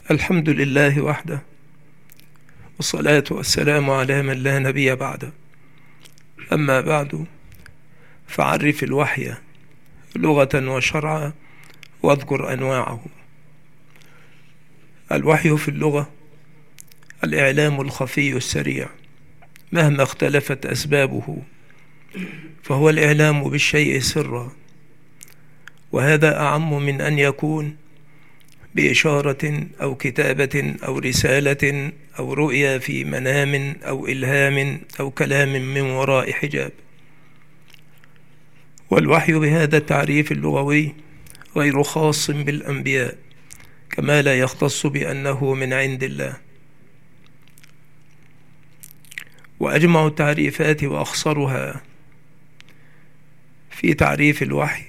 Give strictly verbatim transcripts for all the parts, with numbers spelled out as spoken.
الحمد لله وحده، والصلاة والسلام على من لا نبي بعده. أما بعد، فعرف الوحي لغة وشرعا واذكر أنواعه. الوحي في اللغة الإعلام الخفي السريع مهما اختلفت أسبابه، فهو الإعلام بالشيء سرا، وهذا أعم من أن يكون بإشارة أو كتابة أو رسالة أو رؤيا في منام أو إلهام أو كلام من وراء حجاب. والوحي بهذا التعريف اللغوي غير خاص بالأنبياء، كما لا يختص بأنه من عند الله. وأجمع التعريفات وأخصرها في تعريف الوحي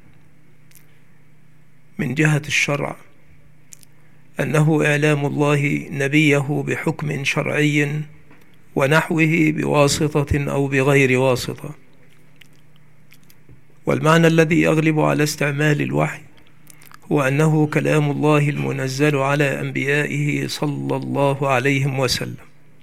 من جهة الشرع أنه إعلام الله نبيه بحكم شرعي ونحوه بواسطة أو بغير واسطة. والمعنى الذي يغلب على استعمال الوحي هو أنه كلام الله المنزل على أنبيائه صلى الله عليه وسلم.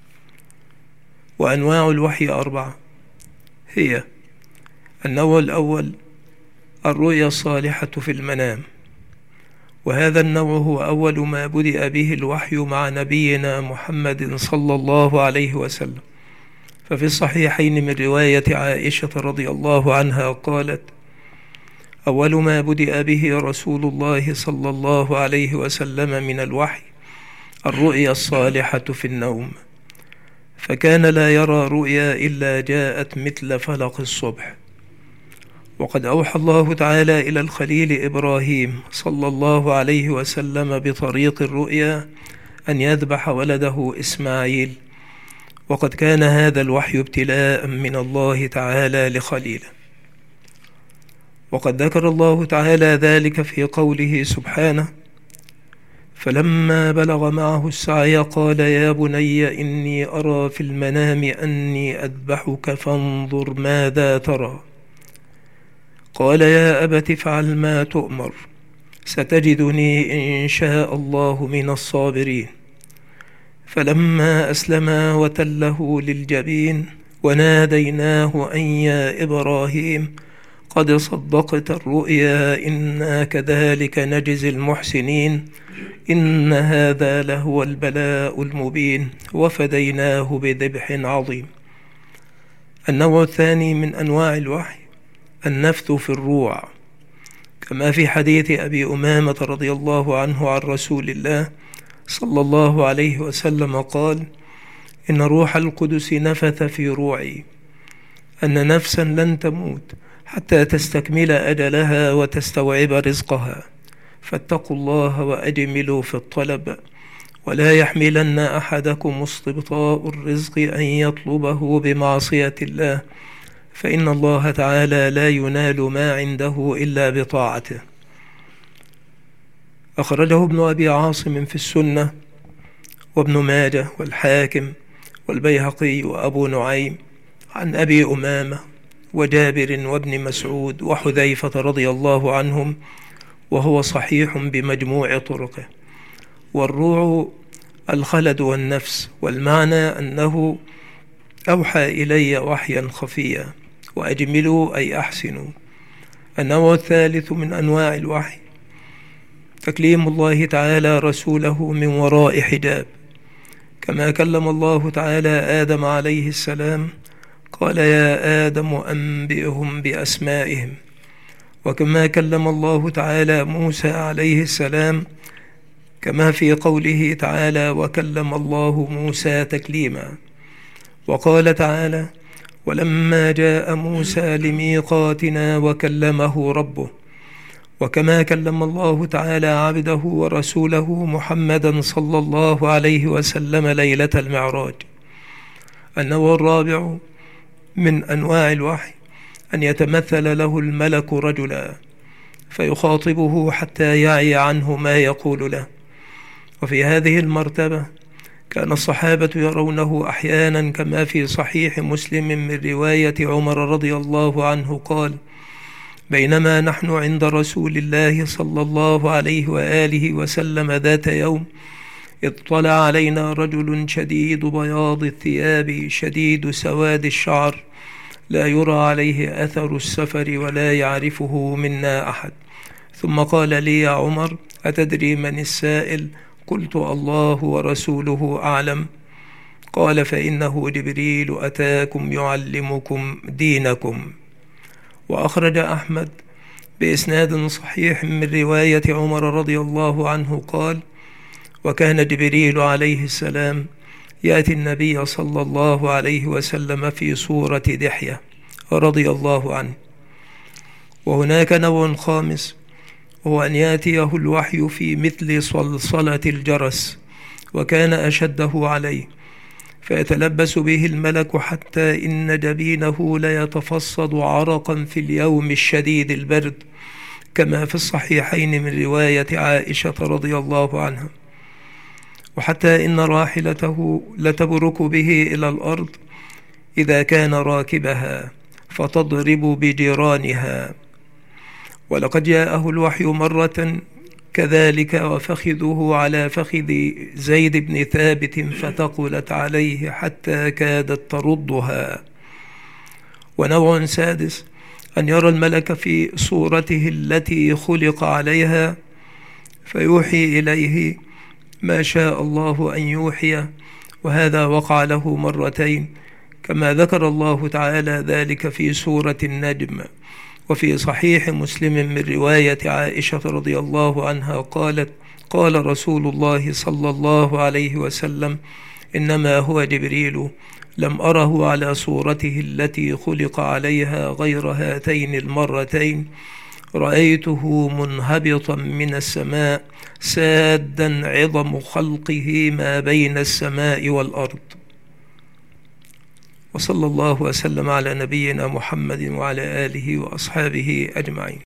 وأنواع الوحي أربعة، هي: النوع الأول الرؤيا الصالحة في المنام، وهذا النوع هو أول ما بدأ به الوحي مع نبينا محمد صلى الله عليه وسلم. ففي الصحيحين من رواية عائشة رضي الله عنها قالت: أول ما بدأ به رسول الله صلى الله عليه وسلم من الوحي الرؤيا الصالحة في النوم، فكان لا يرى رؤيا إلا جاءت مثل فلق الصبح. وقد أوحى الله تعالى إلى الخليل إبراهيم صلى الله عليه وسلم بطريق الرؤيا أن يذبح ولده إسماعيل، وقد كان هذا الوحي ابتلاء من الله تعالى لخليله. وقد ذكر الله تعالى ذلك في قوله سبحانه: فلما بلغ معه السعي قال يا بني إني أرى في المنام أني أذبحك فانظر ماذا ترى. قال يا أبت افعل ما تؤمر ستجدني إن شاء الله من الصابرين. فلما أسلما وتله للجبين وناديناه أن يا إبراهيم قد صدقت الرؤيا إنا كذلك نجزي المحسنين إن هذا لهو البلاء المبين وفديناه بذبح عظيم. النوع الثاني من أنواع الوحي النفث في الروع، كما في حديث أبي أمامة رضي الله عنه عن رسول الله صلى الله عليه وسلم قال: إن روح القدس نفث في روعي أن نفسا لن تموت حتى تستكمل أجلها وتستوعب رزقها، فاتقوا الله وأجملوا في الطلب، ولا يحملن أحدكم استبطاء الرزق أن يطلبه بمعصية الله، فإن الله تعالى لا ينال ما عنده إلا بطاعته. أخرجه ابن أبي عاصم في السنة، وابن ماجه والحاكم والبيهقي وأبو نعيم عن أبي أمامة وجابر وابن مسعود وحذيفة رضي الله عنهم، وهو صحيح بمجموع طرقه. والروع الخلد والنفس، والمعنى أنه أوحى إلي وحيا خفيا، وأجملوا أي أحسنوا. النوع الثالث من أنواع الوحي تكليم الله تعالى رسوله من وراء حجاب، كما كلم الله تعالى آدم عليه السلام قال يا آدم أنبئهم بأسمائهم، وكما كلم الله تعالى موسى عليه السلام كما في قوله تعالى وكلم الله موسى تكليما. وقال تعالى ولما جاء موسى لميقاتنا وكلمه ربه، وكما كلم الله تعالى عبده ورسوله محمدا صلى الله عليه وسلم ليلة المعراج. النوع الرابع من أنواع الوحي أن يتمثل له الملك رجلا فيخاطبه حتى يعي عنه ما يقول له. وفي هذه المرتبة كان الصحابة يرونه أحيانا، كما في صحيح مسلم من رواية عمر رضي الله عنه قال: بينما نحن عند رسول الله صلى الله عليه وآله وسلم ذات يوم إذ طلع علينا رجل شديد بياض الثياب شديد سواد الشعر لا يرى عليه أثر السفر ولا يعرفه منا أحد. ثم قال لي: يا عمر، أتدري من السائل؟ قلت: الله ورسوله أعلم. قال: فإنه جبريل أتاكم يعلمكم دينكم. وأخرج أحمد بإسناد صحيح من رواية عمر رضي الله عنه قال: وكان جبريل عليه السلام يأتي النبي صلى الله عليه وسلم في صورة دحية رضي الله عنه. وهناك نوع خامس، وهو أن يأتيه الوحي في مثل صلصلة الجرس، وكان أشده عليه، فيتلبس به الملك حتى إن جبينه ليتفصد عرقا في اليوم الشديد البرد، كما في الصحيحين من رواية عائشة رضي الله عنها. وحتى إن راحلته لتبرك به إلى الأرض إذا كان راكبها فتضرب بجيرانها. ولقد جاءه الوحي مرة كذلك وفخذه على فخذ زيد بن ثابت فتقلت عليه حتى كادت تردها. ونوع سادس، أن يرى الملك في صورته التي خلق عليها فيوحي إليه ما شاء الله أن يوحي، وهذا وقع له مرتين، كما ذكر الله تعالى ذلك في سورة النجم. وفي صحيح مسلم من رواية عائشة رضي الله عنها قالت: قال رسول الله صلى الله عليه وسلم: إنما هو جبريل، لم أره على صورته التي خلق عليها غير هاتين المرتين، رأيته منهبطا من السماء سادا عظم خلقه ما بين السماء والأرض. وصلى الله وسلم على نبينا محمد وعلى آله وأصحابه أجمعين.